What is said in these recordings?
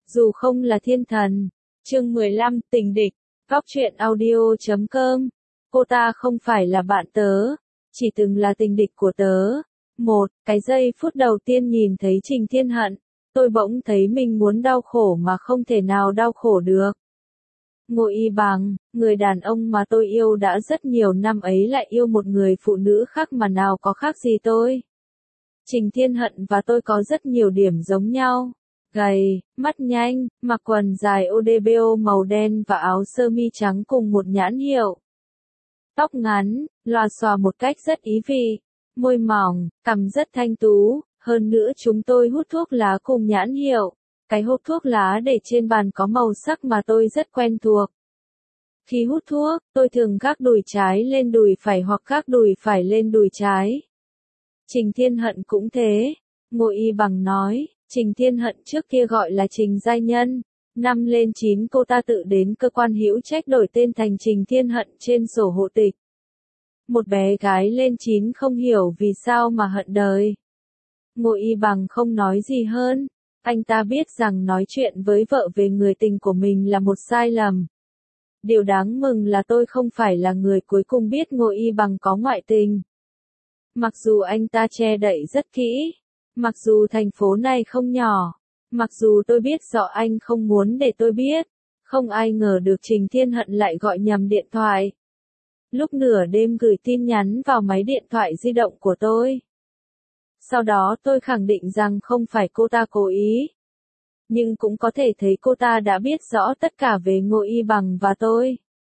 Dù không là thiên thần. Chương 15, tình địch. Góc truyện audio.com. Cô ta không phải là bạn tớ, chỉ từng là tình địch của tớ. Cái giây phút đầu tiên nhìn thấy Trình Thiên Hận, tôi bỗng thấy mình muốn đau khổ mà không thể nào đau khổ được. Ngô Y Bằng, người đàn ông mà tôi yêu đã rất nhiều năm ấy lại yêu một người phụ nữ khác mà nào có khác gì tôi. Trình Thiên Hận và tôi có rất nhiều điểm giống nhau. Gầy, mắt nhanh, mặc quần dài ODBO màu đen và áo sơ mi trắng cùng một nhãn hiệu. Tóc ngắn, lòa xòa một cách rất ý vị, môi mỏng, cằm rất thanh tú, hơn nữa chúng tôi hút thuốc lá cùng nhãn hiệu. Cái hộp thuốc lá để trên bàn có màu sắc mà tôi rất quen thuộc. Khi hút thuốc, tôi thường gác đùi trái lên đùi phải hoặc gác đùi phải lên đùi trái. Trình Thiên Hận cũng thế. Ngô Y Bằng nói, Trình Thiên Hận trước kia gọi là Trình Giai Nhân. Năm lên 9 cô ta tự đến cơ quan hữu trách đổi tên thành Trình Thiên Hận trên sổ hộ tịch. Một bé gái lên 9 không hiểu vì sao mà hận đời. Ngô Y Bằng không nói gì hơn. Anh ta biết rằng nói chuyện với vợ về người tình của mình là một sai lầm. Điều đáng mừng là tôi không phải là người cuối cùng biết Ngô Y Bằng có ngoại tình. Mặc dù anh ta che đậy rất kỹ, mặc dù thành phố này không nhỏ, mặc dù tôi biết rõ anh không muốn để tôi biết, không ai ngờ được Trình Thiên Hận lại gọi nhầm điện thoại. Lúc nửa đêm gửi tin nhắn vào máy điện thoại di động của tôi. Sau đó tôi khẳng định rằng không phải cô ta cố ý. Nhưng cũng có thể thấy cô ta đã biết rõ tất cả về Ngô Y Bằng và tôi.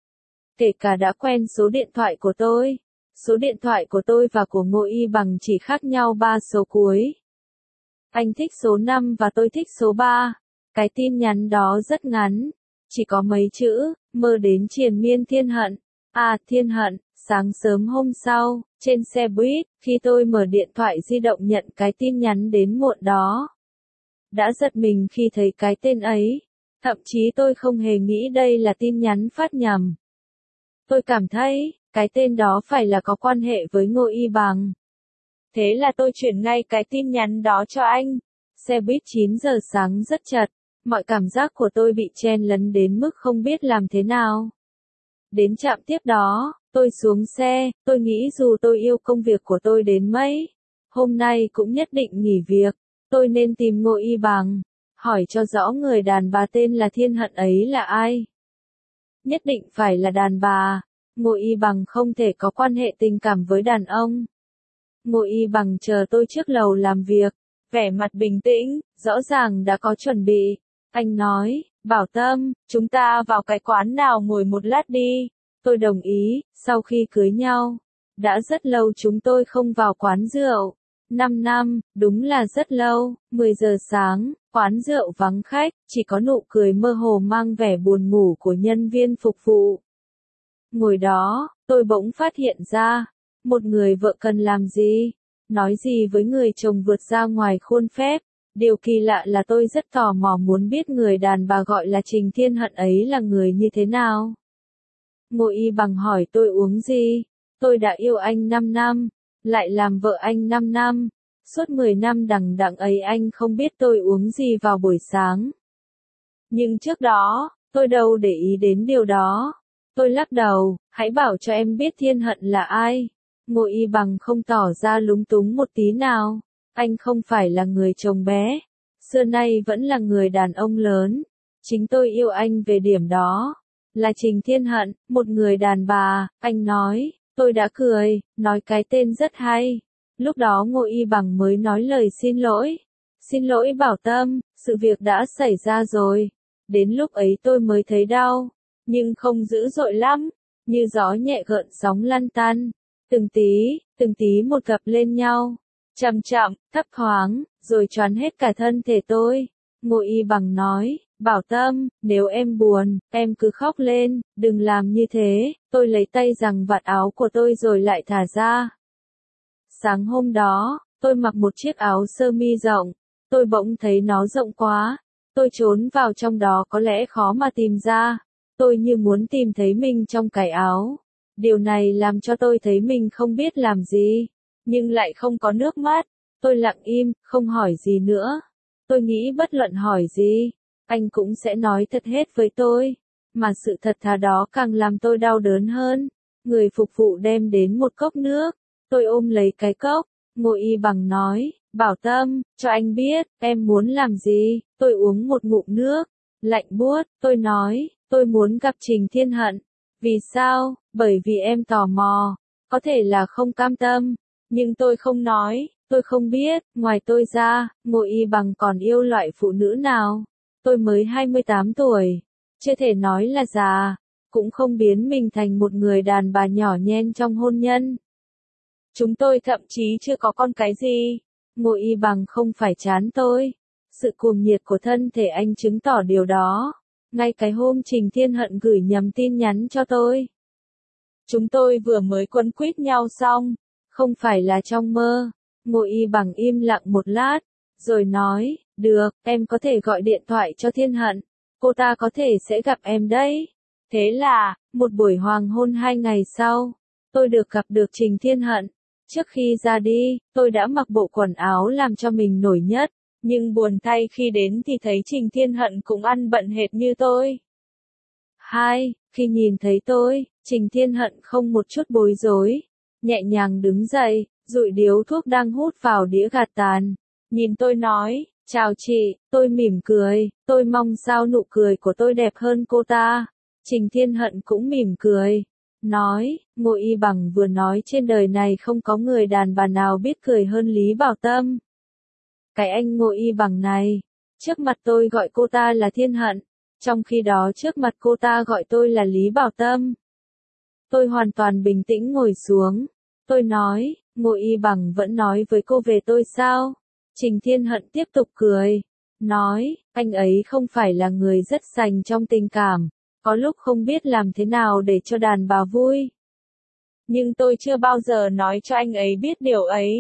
Kể cả đã quen số điện thoại của tôi. Số điện thoại của tôi và của Ngô Y Bằng chỉ khác nhau 3 số cuối. Anh thích số 5 và tôi thích số 3. Cái tin nhắn đó rất ngắn. Chỉ có mấy chữ, mơ đến triền miên thiên hận. À, Thiên Hận. Sáng sớm hôm sau, trên xe buýt, khi tôi mở điện thoại di động nhận cái tin nhắn đến muộn đó. Đã giật mình khi thấy cái tên ấy. Thậm chí tôi không hề nghĩ đây là tin nhắn phát nhầm. Tôi cảm thấy, cái tên đó phải là có quan hệ với Ngô Y Bằng. Thế là tôi chuyển ngay cái tin nhắn đó cho anh. Xe buýt 9 giờ sáng rất chật. Mọi cảm giác của tôi bị chen lấn đến mức không biết làm thế nào. Đến trạm tiếp đó, tôi xuống xe, tôi nghĩ dù tôi yêu công việc của tôi đến mấy, hôm nay cũng nhất định nghỉ việc, tôi nên tìm Ngô Y Bằng, hỏi cho rõ người đàn bà tên là Thiên Hận ấy là ai. Nhất định phải là đàn bà, Ngô Y Bằng không thể có quan hệ tình cảm với đàn ông. Ngô Y Bằng chờ tôi trước lầu làm việc, vẻ mặt bình tĩnh, rõ ràng đã có chuẩn bị. Anh nói, Bảo Tâm, chúng ta vào cái quán nào ngồi một lát đi. Tôi đồng ý, sau khi cưới nhau. Đã rất lâu chúng tôi không vào quán rượu. 5 năm, đúng là rất lâu. 10 giờ sáng, quán rượu vắng khách, chỉ có nụ cười mơ hồ mang vẻ buồn ngủ của nhân viên phục vụ. Ngồi đó, tôi bỗng phát hiện ra, một người vợ cần làm gì? Nói gì với người chồng vượt ra ngoài khuôn phép? Điều kỳ lạ là tôi rất tò mò muốn biết người đàn bà gọi là Trình Thiên Hận ấy là người như thế nào. Ngô Y Bằng hỏi tôi uống gì? Tôi đã yêu anh 5 năm, lại làm vợ anh 5 năm. Suốt 10 năm đằng đẵng ấy anh không biết tôi uống gì vào buổi sáng. Nhưng trước đó, tôi đâu để ý đến điều đó. Tôi lắc đầu, hãy bảo cho em biết Thiên Hận là ai. Ngô Y Bằng không tỏ ra lúng túng một tí nào. Anh không phải là người chồng bé, xưa nay vẫn là người đàn ông lớn. Chính tôi yêu anh về điểm đó. Là Trình Thiên Hận, một người đàn bà, anh nói. Tôi đã cười, nói cái tên rất hay. Lúc đó Ngô Y Bằng mới nói lời xin lỗi. Xin lỗi Bảo Tâm, sự việc đã xảy ra rồi. Đến lúc ấy tôi mới thấy đau, nhưng không dữ dội lắm, như gió nhẹ gợn sóng lăn tăn. Từng tí một gập lên nhau. Chậm chậm, thấp thoáng, rồi choán hết cả thân thể tôi. Ngô Y Bằng nói, Bảo Tâm, nếu em buồn, em cứ khóc lên, đừng làm như thế. Tôi lấy tay giằng vạt áo của tôi rồi lại thả ra. Sáng hôm đó, tôi mặc một chiếc áo sơ mi rộng. Tôi bỗng thấy nó rộng quá. Tôi trốn vào trong đó có lẽ khó mà tìm ra. Tôi như muốn tìm thấy mình trong cái áo. Điều này làm cho tôi thấy mình không biết làm gì. Nhưng lại không có nước mắt. Tôi lặng im, không hỏi gì nữa. Tôi nghĩ bất luận hỏi gì, anh cũng sẽ nói thật hết với tôi. Mà sự thật thà đó càng làm tôi đau đớn hơn. Người phục vụ đem đến một cốc nước. Tôi ôm lấy cái cốc. Ngô Y Bằng nói, Bảo Tâm, cho anh biết, em muốn làm gì. Tôi uống một ngụm nước. Lạnh buốt, tôi nói, tôi muốn gặp Trình Thiên Hận. Vì sao? Bởi vì em tò mò. Có thể là không cam tâm. Nhưng tôi không nói, tôi không biết, ngoài tôi ra, Ngô Y Bằng còn yêu loại phụ nữ nào. Tôi mới 28 tuổi. Chưa thể nói là già. Cũng không biến mình thành một người đàn bà nhỏ nhen trong hôn nhân. Chúng tôi thậm chí chưa có con cái gì. Ngô Y Bằng không phải chán tôi. Sự cuồng nhiệt của thân thể anh chứng tỏ điều đó. Ngay cái hôm Trình Thiên Hận gửi nhầm tin nhắn cho tôi. Chúng tôi vừa mới quấn quýt nhau xong. Không phải là trong mơ. Ngô Y Bằng im lặng một lát. Rồi nói, được, em có thể gọi điện thoại cho Thiên Hận. Cô ta có thể sẽ gặp em đấy. Thế là, một buổi hoàng hôn 2 ngày sau, tôi gặp được Trình Thiên Hận. Trước khi ra đi, tôi đã mặc bộ quần áo làm cho mình nổi nhất. Nhưng buồn thay khi đến thì thấy Trình Thiên Hận cũng ăn bận hệt như tôi. 2. Khi nhìn thấy tôi, Trình Thiên Hận không một chút bối rối. Nhẹ nhàng đứng dậy, dụi điếu thuốc đang hút vào đĩa gạt tàn. Nhìn tôi nói, chào chị, tôi mỉm cười, tôi mong sao nụ cười của tôi đẹp hơn cô ta. Trình Thiên Hận cũng mỉm cười. Nói, Ngô Y Bằng vừa nói trên đời này không có người đàn bà nào biết cười hơn Lý Bảo Tâm. Cái anh Ngô Y Bằng này, trước mặt tôi gọi cô ta là Thiên Hận, trong khi đó trước mặt cô ta gọi tôi là Lý Bảo Tâm. Tôi hoàn toàn bình tĩnh ngồi xuống. Tôi nói, Ngô Y Bằng vẫn nói với cô về tôi sao? Trình Thiên Hận tiếp tục cười. Nói, anh ấy không phải là người rất sành trong tình cảm. Có lúc không biết làm thế nào để cho đàn bà vui. Nhưng tôi chưa bao giờ nói cho anh ấy biết điều ấy.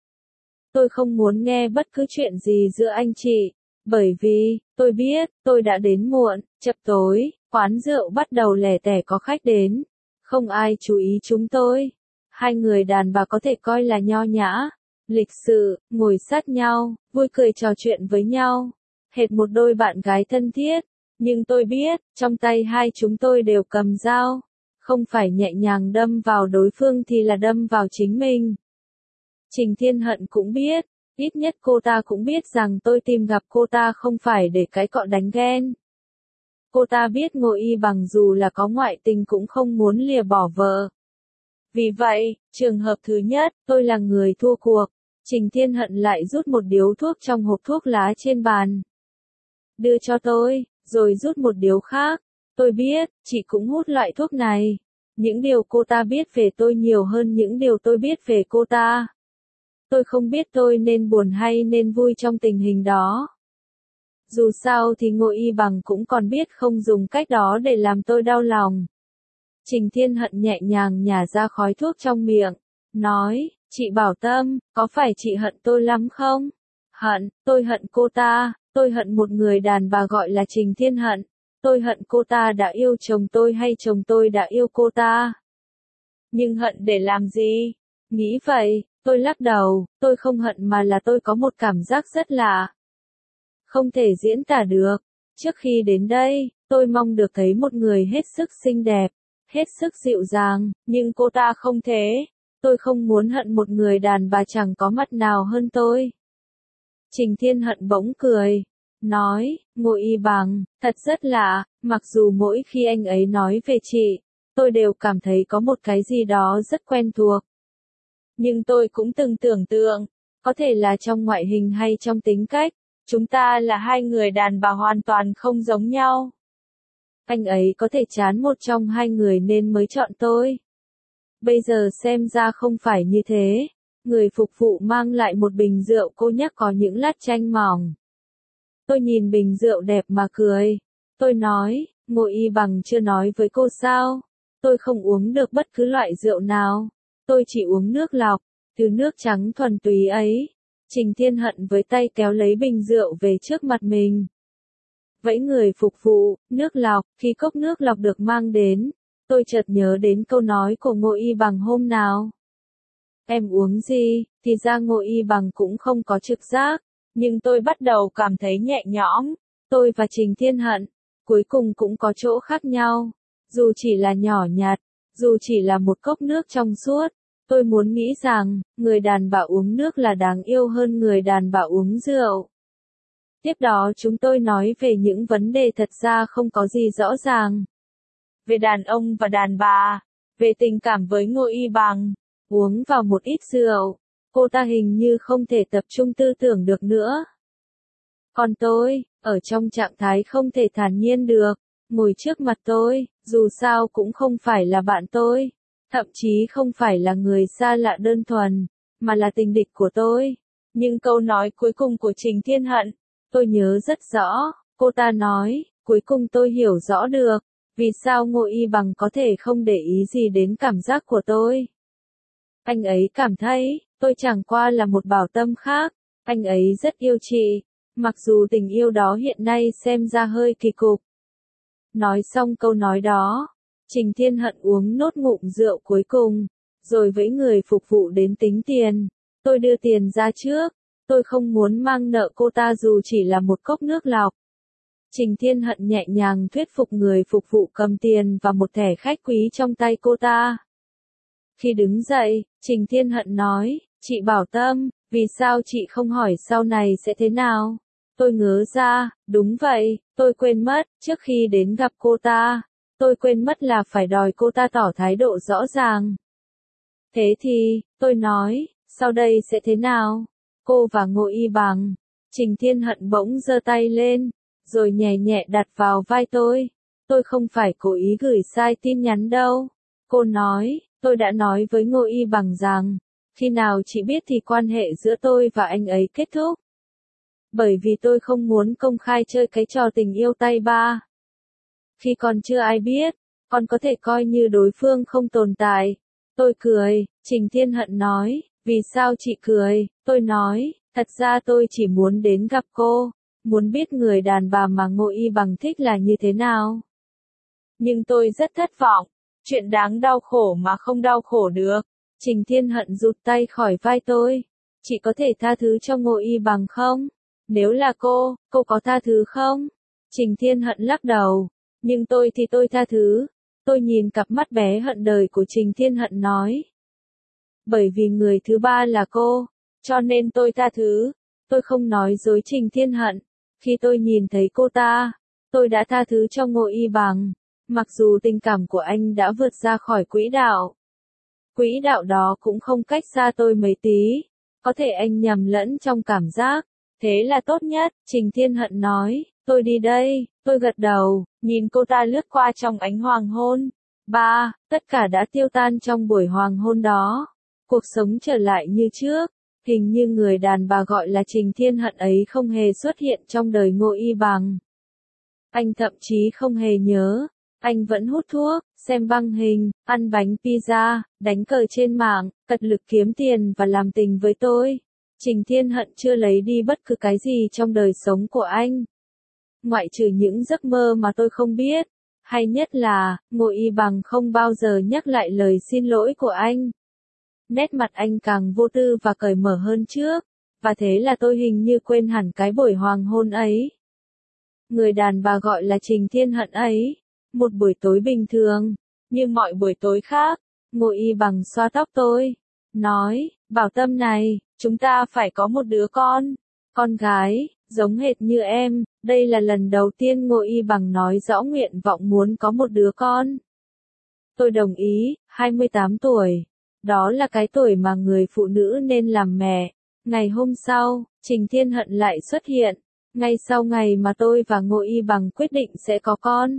Tôi không muốn nghe bất cứ chuyện gì giữa anh chị. Bởi vì, tôi biết, tôi đã đến muộn, chập tối, quán rượu bắt đầu lẻ tẻ có khách đến. Không ai chú ý chúng tôi. Hai người đàn bà có thể coi là nho nhã, lịch sự, ngồi sát nhau, vui cười trò chuyện với nhau. Hệt một đôi bạn gái thân thiết. Nhưng tôi biết, trong tay hai chúng tôi đều cầm dao. Không phải nhẹ nhàng đâm vào đối phương thì là đâm vào chính mình. Trình Thiên Hận cũng biết, ít nhất cô ta cũng biết rằng tôi tìm gặp cô ta không phải để cái cọ đánh ghen. Cô ta biết Ngô Y Bằng dù là có ngoại tình cũng không muốn lìa bỏ vợ. Vì vậy, trường hợp thứ nhất, tôi là người thua cuộc. Trình Thiên Hận lại rút một điếu thuốc trong hộp thuốc lá trên bàn. Đưa cho tôi, rồi rút một điếu khác. Tôi biết, chị cũng hút loại thuốc này. Những điều cô ta biết về tôi nhiều hơn những điều tôi biết về cô ta. Tôi không biết tôi nên buồn hay nên vui trong tình hình đó. Dù sao thì Ngô Y Bằng cũng còn biết không dùng cách đó để làm tôi đau lòng. Trình Thiên Hận nhẹ nhàng nhả ra khói thuốc trong miệng. Nói, chị Bảo Tâm, có phải chị hận tôi lắm không? Hận, tôi hận cô ta. Tôi hận một người đàn bà gọi là Trình Thiên Hận. Tôi hận cô ta đã yêu chồng tôi hay chồng tôi đã yêu cô ta. Nhưng hận để làm gì? Nghĩ vậy, tôi lắc đầu, tôi không hận mà là tôi có một cảm giác rất lạ. Không thể diễn tả được. Trước khi đến đây, tôi mong được thấy một người hết sức xinh đẹp, hết sức dịu dàng, nhưng cô ta không thế. Tôi không muốn hận một người đàn bà chẳng có mặt nào hơn tôi. Trình Thiên Hận bỗng cười. Nói, Ngô Y Bằng, thật rất lạ, mặc dù mỗi khi anh ấy nói về chị, tôi đều cảm thấy có một cái gì đó rất quen thuộc. Nhưng tôi cũng từng tưởng tượng, có thể là trong ngoại hình hay trong tính cách, chúng ta là hai người đàn bà hoàn toàn không giống nhau. Anh ấy có thể chán một trong hai người nên mới chọn tôi. Bây giờ xem ra không phải như thế. Người phục vụ mang lại một bình rượu cô nhắc có những lát chanh mỏng. Tôi nhìn bình rượu đẹp mà cười. Tôi nói, Ngô Y Bằng chưa nói với cô sao? Tôi không uống được bất cứ loại rượu nào. Tôi chỉ uống nước lọc, thứ nước trắng thuần túy ấy. Trình Thiên Hận với tay kéo lấy bình rượu về trước mặt mình. Vẫy người phục vụ, nước lọc, khi cốc nước lọc được mang đến, tôi chợt nhớ đến câu nói của Ngô Y Bằng hôm nào. Em uống gì? Thì ra Ngô Y Bằng cũng không có trực giác. Nhưng tôi bắt đầu cảm thấy nhẹ nhõm. Tôi và Trình Thiên Hận, cuối cùng cũng có chỗ khác nhau. Dù chỉ là nhỏ nhặt, dù chỉ là một cốc nước trong suốt, tôi muốn nghĩ rằng, người đàn bà uống nước là đáng yêu hơn người đàn bà uống rượu. Tiếp đó chúng tôi nói về những vấn đề thật ra không có gì rõ ràng. Về đàn ông và đàn bà, về tình cảm với Ngô Y Bằng, uống vào một ít rượu, cô ta hình như không thể tập trung tư tưởng được nữa. Còn tôi, ở trong trạng thái không thể thản nhiên được, ngồi trước mặt tôi, dù sao cũng không phải là bạn tôi, thậm chí không phải là người xa lạ đơn thuần, mà là tình địch của tôi. Nhưng câu nói cuối cùng của Trình Thiên Hận, tôi nhớ rất rõ, cô ta nói, cuối cùng tôi hiểu rõ được, vì sao Ngô Y Bằng có thể không để ý gì đến cảm giác của tôi. Anh ấy cảm thấy, tôi chẳng qua là một bảo tâm khác, anh ấy rất yêu chị, mặc dù tình yêu đó hiện nay xem ra hơi kỳ cục. Nói xong câu nói đó, Trình Thiên Hận uống nốt ngụm rượu cuối cùng, rồi với người phục vụ đến tính tiền. Tôi đưa tiền ra trước, tôi không muốn mang nợ cô ta dù chỉ là một cốc nước lọc. Trình Thiên Hận nhẹ nhàng thuyết phục người phục vụ cầm tiền và một thẻ khách quý trong tay cô ta. Khi đứng dậy, Trình Thiên Hận nói, chị Bảo Tâm, vì sao chị không hỏi sau này sẽ thế nào? Tôi ngớ ra, đúng vậy, tôi quên mất, trước khi đến gặp cô ta, tôi quên mất là phải đòi cô ta tỏ thái độ rõ ràng. Thế thì, tôi nói, sau đây sẽ thế nào? Cô và Ngô Y Bằng. Trình Thiên Hận bỗng giơ tay lên, rồi nhẹ nhẹ đặt vào vai tôi. Tôi không phải cố ý gửi sai tin nhắn đâu. Cô nói, tôi đã nói với Ngô Y Bằng rằng, khi nào chị biết thì quan hệ giữa tôi và anh ấy kết thúc. Bởi vì tôi không muốn công khai chơi cái trò tình yêu tay ba. Khi còn chưa ai biết, còn có thể coi như đối phương không tồn tại. Tôi cười, Trình Thiên Hận nói, vì sao chị cười? Tôi nói, thật ra tôi chỉ muốn đến gặp cô, muốn biết người đàn bà mà Ngô Y Bằng thích là như thế nào. Nhưng tôi rất thất vọng, chuyện đáng đau khổ mà không đau khổ được. Trình Thiên Hận rụt tay khỏi vai tôi. Chị có thể tha thứ cho Ngô Y Bằng không? Nếu là cô có tha thứ không? Trình Thiên Hận lắc đầu. Nhưng tôi thì tôi tha thứ. Tôi nhìn cặp mắt bé hận đời của Trình Thiên Hận nói. Bởi vì người thứ ba là cô, cho nên tôi tha thứ. Tôi không nói dối Trình Thiên Hận. Khi tôi nhìn thấy cô ta, tôi đã tha thứ cho Ngô Y Bằng. Mặc dù tình cảm của anh đã vượt ra khỏi quỹ đạo. Quỹ đạo đó cũng không cách xa tôi mấy tí. Có thể anh nhầm lẫn trong cảm giác. Thế là tốt nhất, Trình Thiên Hận nói, tôi đi đây, tôi gật đầu, nhìn cô ta lướt qua trong ánh hoàng hôn. Tất cả đã tiêu tan trong buổi hoàng hôn đó. Cuộc sống trở lại như trước, hình như người đàn bà gọi là Trình Thiên Hận ấy không hề xuất hiện trong đời Ngô Y Bằng. Anh thậm chí không hề nhớ, anh vẫn hút thuốc, xem băng hình, ăn bánh pizza, đánh cờ trên mạng, cật lực kiếm tiền và làm tình với tôi. Trình Thiên Hận chưa lấy đi bất cứ cái gì trong đời sống của anh. Ngoại trừ những giấc mơ mà tôi không biết. Hay nhất là, Ngô Y Bằng không bao giờ nhắc lại lời xin lỗi của anh. Nét mặt anh càng vô tư và cởi mở hơn trước. Và thế là tôi hình như quên hẳn cái buổi hoàng hôn ấy. Người đàn bà gọi là Trình Thiên Hận ấy. Một buổi tối bình thường, như mọi buổi tối khác, Ngô Y Bằng xoa tóc tôi. Nói, Bảo Tâm này, chúng ta phải có một đứa con gái, giống hệt như em. Đây là lần đầu tiên Ngô Y Bằng nói rõ nguyện vọng muốn có một đứa con. Tôi đồng ý, 28 tuổi. Đó là cái tuổi mà người phụ nữ nên làm mẹ. Ngày hôm sau, Trình Thiên Hận lại xuất hiện. Ngay sau ngày mà tôi và Ngô Y Bằng quyết định sẽ có con.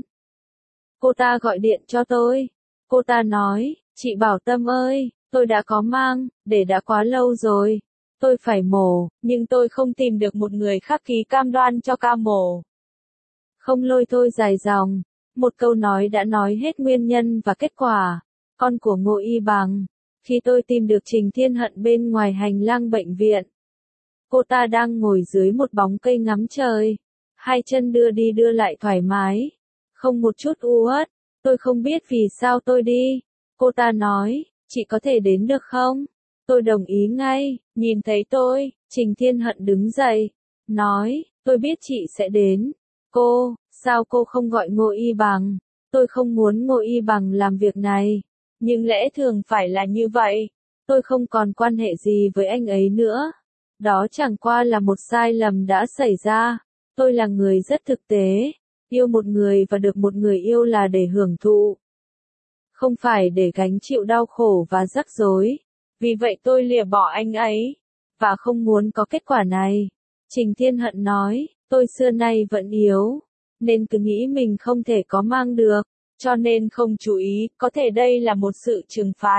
Cô ta gọi điện cho tôi. Cô ta nói, chị Bảo Tâm ơi, tôi đã có mang, để đã quá lâu rồi. Tôi phải mổ, nhưng tôi không tìm được một người khác ký cam đoan cho ca mổ. Không lôi thôi dài dòng. Một câu nói đã nói hết nguyên nhân và kết quả. Con của Ngô Y Bằng. Khi tôi tìm được Trình Thiên Hận bên ngoài hành lang bệnh viện. Cô ta đang ngồi dưới một bóng cây ngắm trời. Hai chân đưa đi đưa lại thoải mái. Không một chút u uất. Tôi không biết vì sao tôi đi. Cô ta nói, chị có thể đến được không? Tôi đồng ý ngay. Nhìn thấy tôi, Trình Thiên Hận đứng dậy. Nói, tôi biết chị sẽ đến. Cô, sao cô không gọi Ngô Y Bằng? Tôi không muốn Ngô Y Bằng làm việc này. Nhưng lẽ thường phải là như vậy. Tôi không còn quan hệ gì với anh ấy nữa. Đó chẳng qua là một sai lầm đã xảy ra. Tôi là người rất thực tế. Yêu một người và được một người yêu là để hưởng thụ. Không phải để gánh chịu đau khổ và rắc rối. Vì vậy tôi lìa bỏ anh ấy. Và không muốn có kết quả này. Trình Thiên Hận nói, tôi xưa nay vẫn yếu. Nên cứ nghĩ mình không thể có mang được. Cho nên không chú ý, có thể đây là một sự trừng phạt.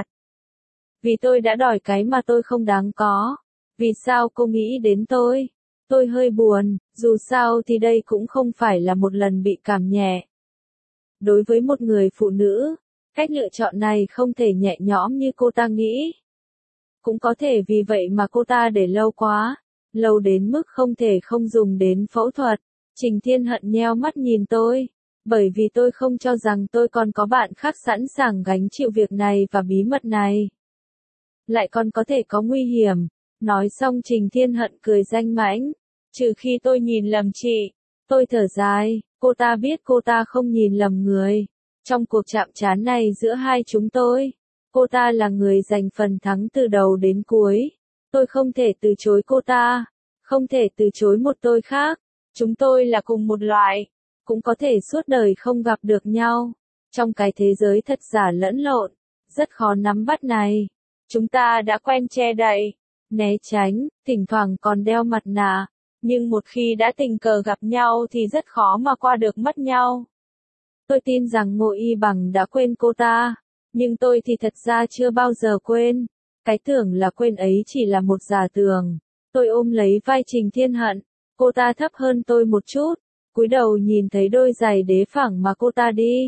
Vì tôi đã đòi cái mà tôi không đáng có. Vì sao cô nghĩ đến tôi? Tôi hơi buồn, dù sao thì đây cũng không phải là một lần bị cảm nhẹ. Đối với một người phụ nữ, cách lựa chọn này không thể nhẹ nhõm như cô ta nghĩ. Cũng có thể vì vậy mà cô ta để lâu quá, lâu đến mức không thể không dùng đến phẫu thuật. Trình Thiên Hận nheo mắt nhìn tôi, bởi vì tôi không cho rằng tôi còn có bạn khác sẵn sàng gánh chịu việc này và bí mật này. Lại còn có thể có nguy hiểm. Nói xong Trình Thiên Hận cười danh mãnh, trừ khi tôi nhìn lầm chị. Tôi thở dài, cô ta biết cô ta không nhìn lầm người. Trong cuộc chạm trán này giữa hai chúng tôi, cô ta là người giành phần thắng từ đầu đến cuối. Tôi không thể từ chối cô ta, không thể từ chối một tôi khác. Chúng tôi là cùng một loại, cũng có thể suốt đời không gặp được nhau. Trong cái thế giới thật giả lẫn lộn, rất khó nắm bắt này. Chúng ta đã quen che đậy, né tránh, thỉnh thoảng còn đeo mặt nạ. Nhưng một khi đã tình cờ gặp nhau thì rất khó mà qua được mất nhau. Tôi tin rằng Ngô Y Bằng đã quên cô ta. Nhưng tôi thì thật ra chưa bao giờ quên. Cái tưởng là quên ấy chỉ là một giả tưởng. Tôi ôm lấy vai Trình Thiên Hận. Cô ta thấp hơn tôi một chút. Cúi đầu nhìn thấy đôi giày đế phẳng mà cô ta đi.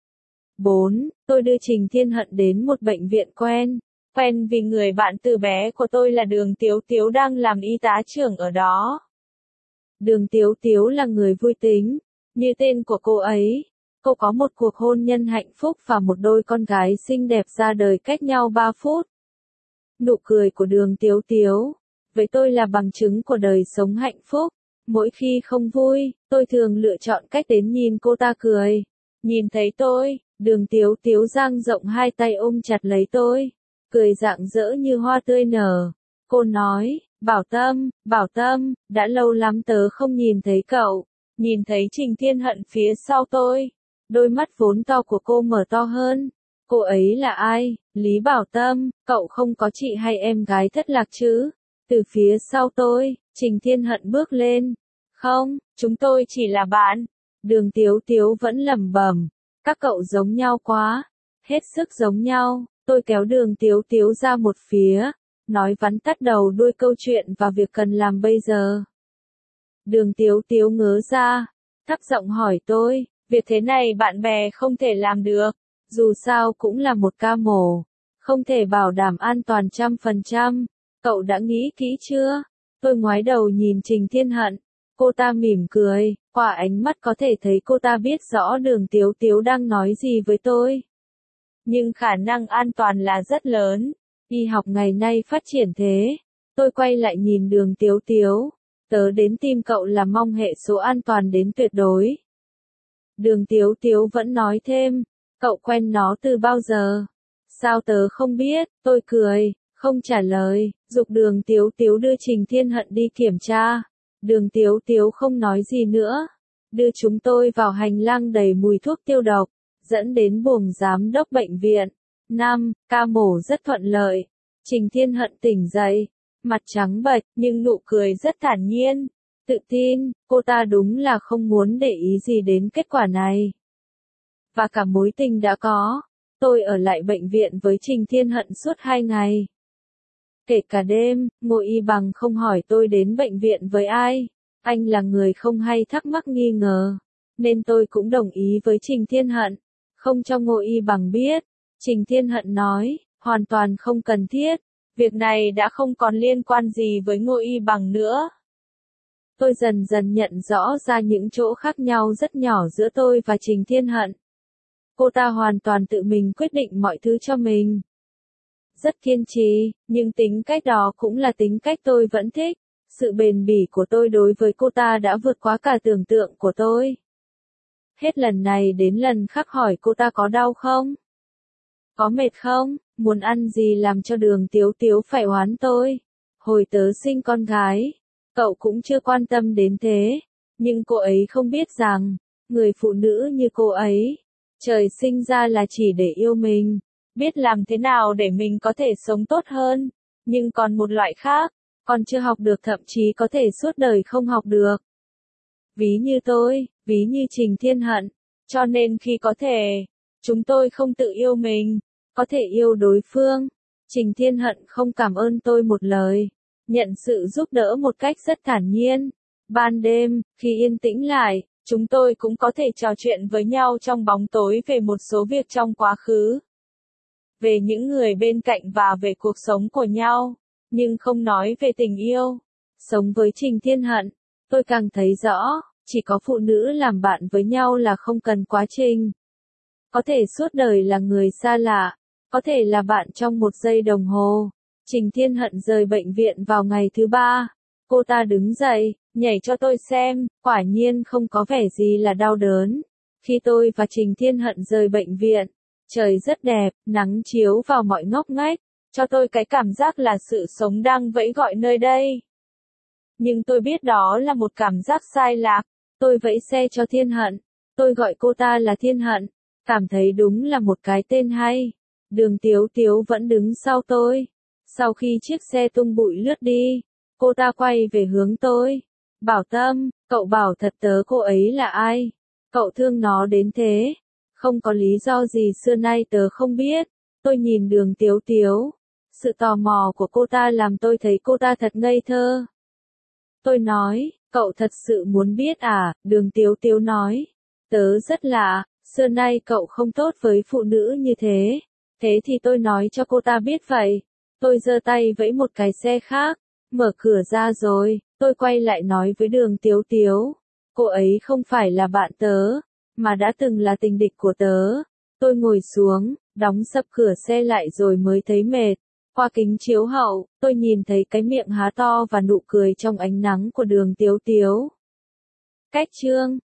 4. Tôi đưa Trình Thiên Hận đến một bệnh viện quen. Quen vì người bạn từ bé của tôi là Đường Tiếu Tiếu đang làm y tá trưởng ở đó. Đường Tiếu Tiếu là người vui tính. Như tên của cô ấy. Cô có một cuộc hôn nhân hạnh phúc và một đôi con gái xinh đẹp ra đời cách nhau 3 phút. Nụ cười của Đường Tiếu Tiếu với tôi là bằng chứng của đời sống hạnh phúc. Mỗi khi không vui, tôi thường lựa chọn cách đến nhìn cô ta cười. Nhìn thấy tôi, Đường Tiếu Tiếu dang rộng hai tay ôm chặt lấy tôi, cười rạng rỡ như hoa tươi nở. Cô nói, Bảo Tâm, đã lâu lắm tớ không nhìn thấy cậu. Nhìn thấy Trình Thiên Hận phía sau tôi, đôi mắt vốn to của cô mở to hơn. Cô ấy là ai? Lý Bảo Tâm, cậu không có chị hay em gái thất lạc chứ? Từ phía sau tôi, Trình Thiên Hận bước lên. Không, chúng tôi chỉ là bạn. Đường Tiếu Tiếu vẫn lẩm bẩm. Các cậu giống nhau quá. Hết sức giống nhau. Tôi kéo Đường Tiếu Tiếu ra một phía. Nói vắn tắt đầu đuôi câu chuyện và việc cần làm bây giờ. Đường Tiếu Tiếu ngớ ra. Thấp giọng hỏi tôi. Việc thế này bạn bè không thể làm được. Dù sao cũng là một ca mổ. Không thể bảo đảm an toàn 100%. Cậu đã nghĩ kỹ chưa? Tôi ngoái đầu nhìn Trình Thiên Hận. Cô ta mỉm cười, qua ánh mắt có thể thấy cô ta biết rõ Đường Tiếu Tiếu đang nói gì với tôi. Nhưng khả năng an toàn là rất lớn. Y học ngày nay phát triển thế. Tôi quay lại nhìn Đường Tiếu Tiếu. Tớ đến tìm cậu là mong hệ số an toàn đến tuyệt đối. Đường Tiếu Tiếu vẫn nói thêm. Cậu quen nó từ bao giờ? Sao tớ không biết? Tôi cười, không trả lời. Giục Đường Tiếu Tiếu đưa Trình Thiên Hận đi kiểm tra. Đường Tiếu Tiếu không nói gì nữa. Đưa chúng tôi vào hành lang đầy mùi thuốc tiêu độc. Dẫn đến buồng giám đốc bệnh viện. 5. Ca mổ rất thuận lợi. Trình Thiên Hận tỉnh dậy. Mặt trắng bệch nhưng nụ cười rất thản nhiên. Tự tin, cô ta đúng là không muốn để ý gì đến kết quả này. Và cả mối tình đã có. Tôi ở lại bệnh viện với Trình Thiên Hận suốt 2 ngày. Kể cả đêm, Ngô Y Bằng không hỏi tôi đến bệnh viện với ai. Anh là người không hay thắc mắc nghi ngờ. Nên tôi cũng đồng ý với Trình Thiên Hận. Không cho Ngô Y Bằng biết. Trình Thiên Hận nói, hoàn toàn không cần thiết. Việc này đã không còn liên quan gì với Ngô Y Bằng nữa. Tôi dần dần nhận rõ ra những chỗ khác nhau rất nhỏ giữa tôi và Trình Thiên Hận. Cô ta hoàn toàn tự mình quyết định mọi thứ cho mình. Rất kiên trì, nhưng tính cách đó cũng là tính cách tôi vẫn thích. Sự bền bỉ của tôi đối với cô ta đã vượt quá cả tưởng tượng của tôi. Hết lần này đến lần khác hỏi cô ta có đau không? Có mệt không? Muốn ăn gì làm cho Đường Tiếu Tiếu phải oán tôi? Hồi tớ sinh con gái, cậu cũng chưa quan tâm đến thế. Nhưng cô ấy không biết rằng, người phụ nữ như cô ấy, trời sinh ra là chỉ để yêu mình, biết làm thế nào để mình có thể sống tốt hơn. Nhưng còn một loại khác, còn chưa học được, thậm chí có thể suốt đời không học được. Ví như tôi, ví như Trình Thiên Hận. Cho nên khi có thể, chúng tôi không tự yêu mình, có thể yêu đối phương. Trình Thiên Hận không cảm ơn tôi một lời, nhận sự giúp đỡ một cách rất thản nhiên. Ban đêm, khi yên tĩnh lại, chúng tôi cũng có thể trò chuyện với nhau trong bóng tối về một số việc trong quá khứ, về những người bên cạnh và về cuộc sống của nhau, nhưng không nói về tình yêu. Sống với Trình Thiên Hận, tôi càng thấy rõ, chỉ có phụ nữ làm bạn với nhau là không cần quá trình. Có thể suốt đời là người xa lạ, có thể là bạn trong một giây đồng hồ. Trình Thiên Hận rời bệnh viện vào ngày thứ 3. Cô ta đứng dậy, nhảy cho tôi xem, quả nhiên không có vẻ gì là đau đớn. Khi tôi và Trình Thiên Hận rời bệnh viện, trời rất đẹp, nắng chiếu vào mọi ngóc ngách, cho tôi cái cảm giác là sự sống đang vẫy gọi nơi đây. Nhưng tôi biết đó là một cảm giác sai lạc. Tôi vẫy xe cho Thiên Hận, tôi gọi cô ta là Thiên Hận, cảm thấy đúng là một cái tên hay. Đường Tiếu Tiếu vẫn đứng sau tôi. Sau khi chiếc xe tung bụi lướt đi, cô ta quay về hướng tôi. Bảo Tâm, cậu bảo thật tớ cô ấy là ai? Cậu thương nó đến thế? Không có lý do gì xưa nay tớ không biết. Tôi nhìn Đường Tiếu Tiếu. Sự tò mò của cô ta làm tôi thấy cô ta thật ngây thơ. Tôi nói, cậu thật sự muốn biết à? Đường Tiếu Tiếu nói. Tớ rất lạ, xưa nay cậu không tốt với phụ nữ như thế. Thế thì tôi nói cho cô ta biết vậy. Tôi giơ tay vẫy một cái xe khác, mở cửa ra rồi, tôi quay lại nói với Đường Tiếu Tiếu. Cô ấy không phải là bạn tớ, mà đã từng là tình địch của tớ. Tôi ngồi xuống, đóng sập cửa xe lại rồi mới thấy mệt. Qua kính chiếu hậu, tôi nhìn thấy cái miệng há to và nụ cười trong ánh nắng của Đường Tiếu Tiếu. Cách chương